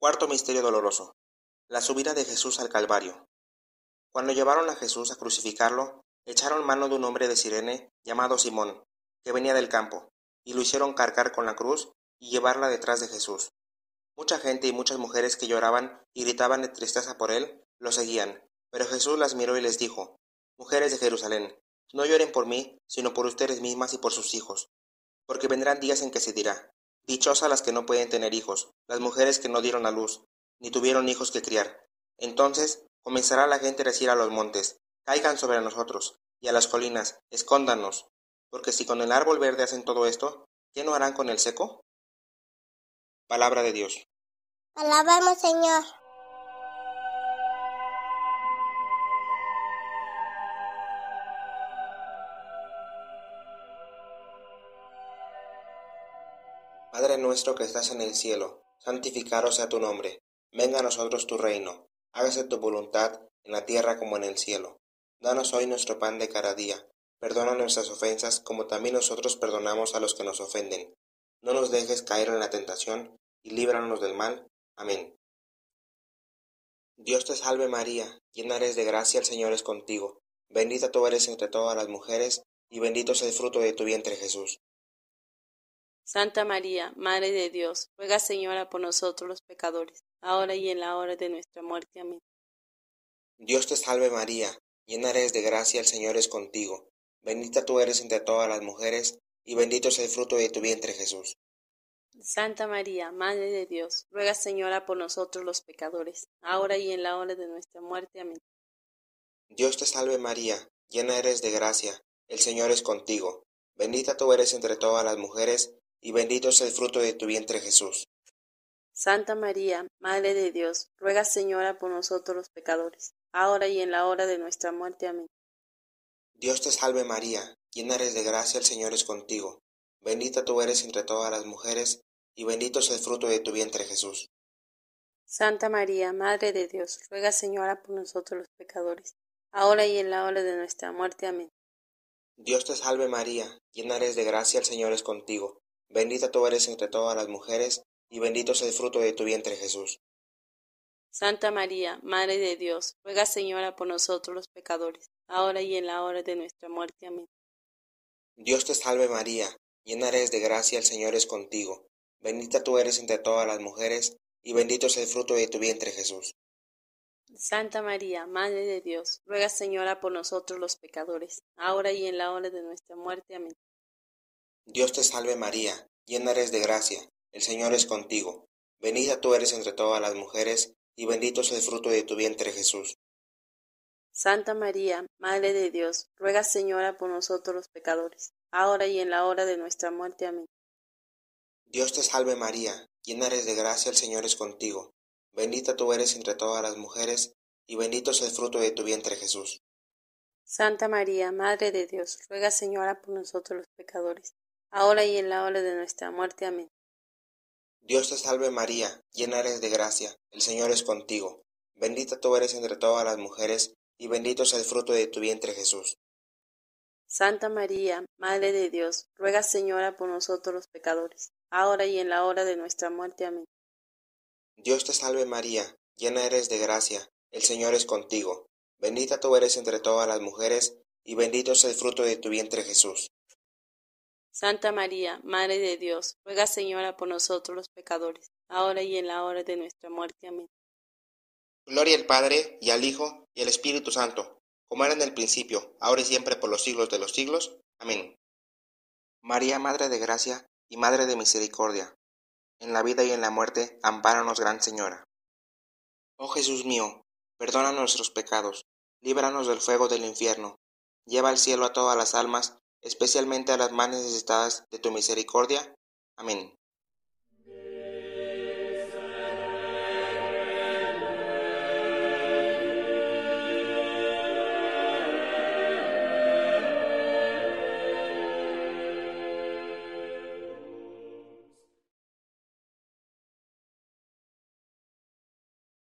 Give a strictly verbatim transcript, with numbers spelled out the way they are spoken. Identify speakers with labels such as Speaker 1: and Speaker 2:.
Speaker 1: Cuarto misterio doloroso: la subida de Jesús al Calvario. Cuando llevaron a Jesús a crucificarlo, echaron mano de un hombre de Cirene llamado Simón, que venía del campo, y lo hicieron cargar con la cruz y llevarla detrás de Jesús. Mucha gente y muchas mujeres que lloraban y gritaban de tristeza por él, lo seguían, pero Jesús las miró y les dijo: Mujeres de Jerusalén, no lloren por mí, sino por ustedes mismas y por sus hijos, porque vendrán días en que se dirá: dichosas las que no pueden tener hijos, las mujeres que no dieron a luz, ni tuvieron hijos que criar. Entonces comenzará la gente a decir a los montes: caigan sobre nosotros, y a las colinas: escóndanos, porque si con el árbol verde hacen todo esto, ¿qué no harán con el seco? Palabra de Dios.
Speaker 2: Alabamos, Señor.
Speaker 1: Padre nuestro que estás en el cielo, santificado sea tu nombre. Venga a nosotros tu reino. Hágase tu voluntad en la tierra como en el cielo. Danos hoy nuestro pan de cada día. Perdona nuestras ofensas como también nosotros perdonamos a los que nos ofenden. No nos dejes caer en la tentación y líbranos del mal. Amén. Dios te salve María, llena eres de gracia, el Señor es contigo. Bendita tú eres entre todas las mujeres, y bendito es el fruto de tu vientre Jesús.
Speaker 3: Santa María, Madre de Dios, ruega, Señora, por nosotros los pecadores, ahora y en la hora de nuestra muerte. Amén.
Speaker 1: Dios te salve María, llena eres de gracia, el Señor es contigo. Bendita tú eres entre todas las mujeres, y bendito es el fruto de tu vientre Jesús.
Speaker 3: Santa María, Madre de Dios, ruega, Señora, por nosotros los pecadores, ahora y en la hora de nuestra muerte. Amén.
Speaker 1: Dios te salve María, llena eres de gracia, el Señor es contigo. Bendita tú eres entre todas las mujeres, y bendito es el fruto de tu vientre Jesús.
Speaker 3: Santa María, Madre de Dios, ruega, Señora, por nosotros los pecadores, ahora y en la hora de nuestra muerte. Amén.
Speaker 1: Dios te salve María, llena eres de gracia, el Señor es contigo. Bendita tú eres entre todas las mujeres, y bendito es el fruto de tu vientre Jesús.
Speaker 3: Santa María, Madre de Dios, ruega, Señora, por nosotros los pecadores, ahora y en la hora de nuestra muerte. Amén.
Speaker 1: Dios te salve María, llena eres de gracia, el Señor es contigo. Bendita tú eres entre todas las mujeres, y bendito es el fruto de tu vientre Jesús.
Speaker 3: Santa María, Madre de Dios, ruega, Señora, por nosotros los pecadores, ahora y en la hora de nuestra muerte. Amén.
Speaker 1: Dios te salve María, llena eres de gracia, el Señor es contigo. Bendita tú eres entre todas las mujeres, y bendito es el fruto de tu vientre Jesús.
Speaker 3: Santa María, Madre de Dios, ruega, Señora, por nosotros los pecadores, ahora y en la hora de nuestra muerte. Amén.
Speaker 1: Dios te salve María, llena eres de gracia, el Señor es contigo. Bendita tú eres entre todas las mujeres, y bendito es el fruto de tu vientre Jesús.
Speaker 3: Santa María, Madre de Dios, ruega, Señora, por nosotros los pecadores, ahora y en la hora de nuestra muerte. Amén.
Speaker 1: Dios te salve María, llena eres de gracia, el Señor es contigo. Bendita tú eres entre todas las mujeres, y bendito es el fruto de tu vientre Jesús.
Speaker 3: Santa María, Madre de Dios, ruega, Señora, por nosotros los pecadores, ahora y en la hora de nuestra muerte. Amén.
Speaker 1: Dios te salve María, llena eres de gracia, el Señor es contigo. Bendita tú eres entre todas las mujeres, y bendito es el fruto de tu vientre Jesús.
Speaker 3: Santa María, Madre de Dios, ruega, Señora, por nosotros los pecadores, ahora y en la hora de nuestra muerte. Amén.
Speaker 1: Dios te salve María, llena eres de gracia, el Señor es contigo. Bendita tú eres entre todas las mujeres, y bendito es el fruto de tu vientre Jesús.
Speaker 3: Santa María, Madre de Dios, ruega, Señora, por nosotros los pecadores, ahora y en la hora de nuestra muerte. Amén.
Speaker 1: Gloria al Padre, y al Hijo, y al Espíritu Santo, como era en el principio, ahora y siempre por los siglos de los siglos. Amén. María, Madre de Gracia y Madre de Misericordia, en la vida y en la muerte, ampáranos, Gran Señora. Oh Jesús mío, perdona nuestros pecados, líbranos del fuego del infierno, lleva al cielo a todas las almas, especialmente a las más necesitadas de tu misericordia. Amén.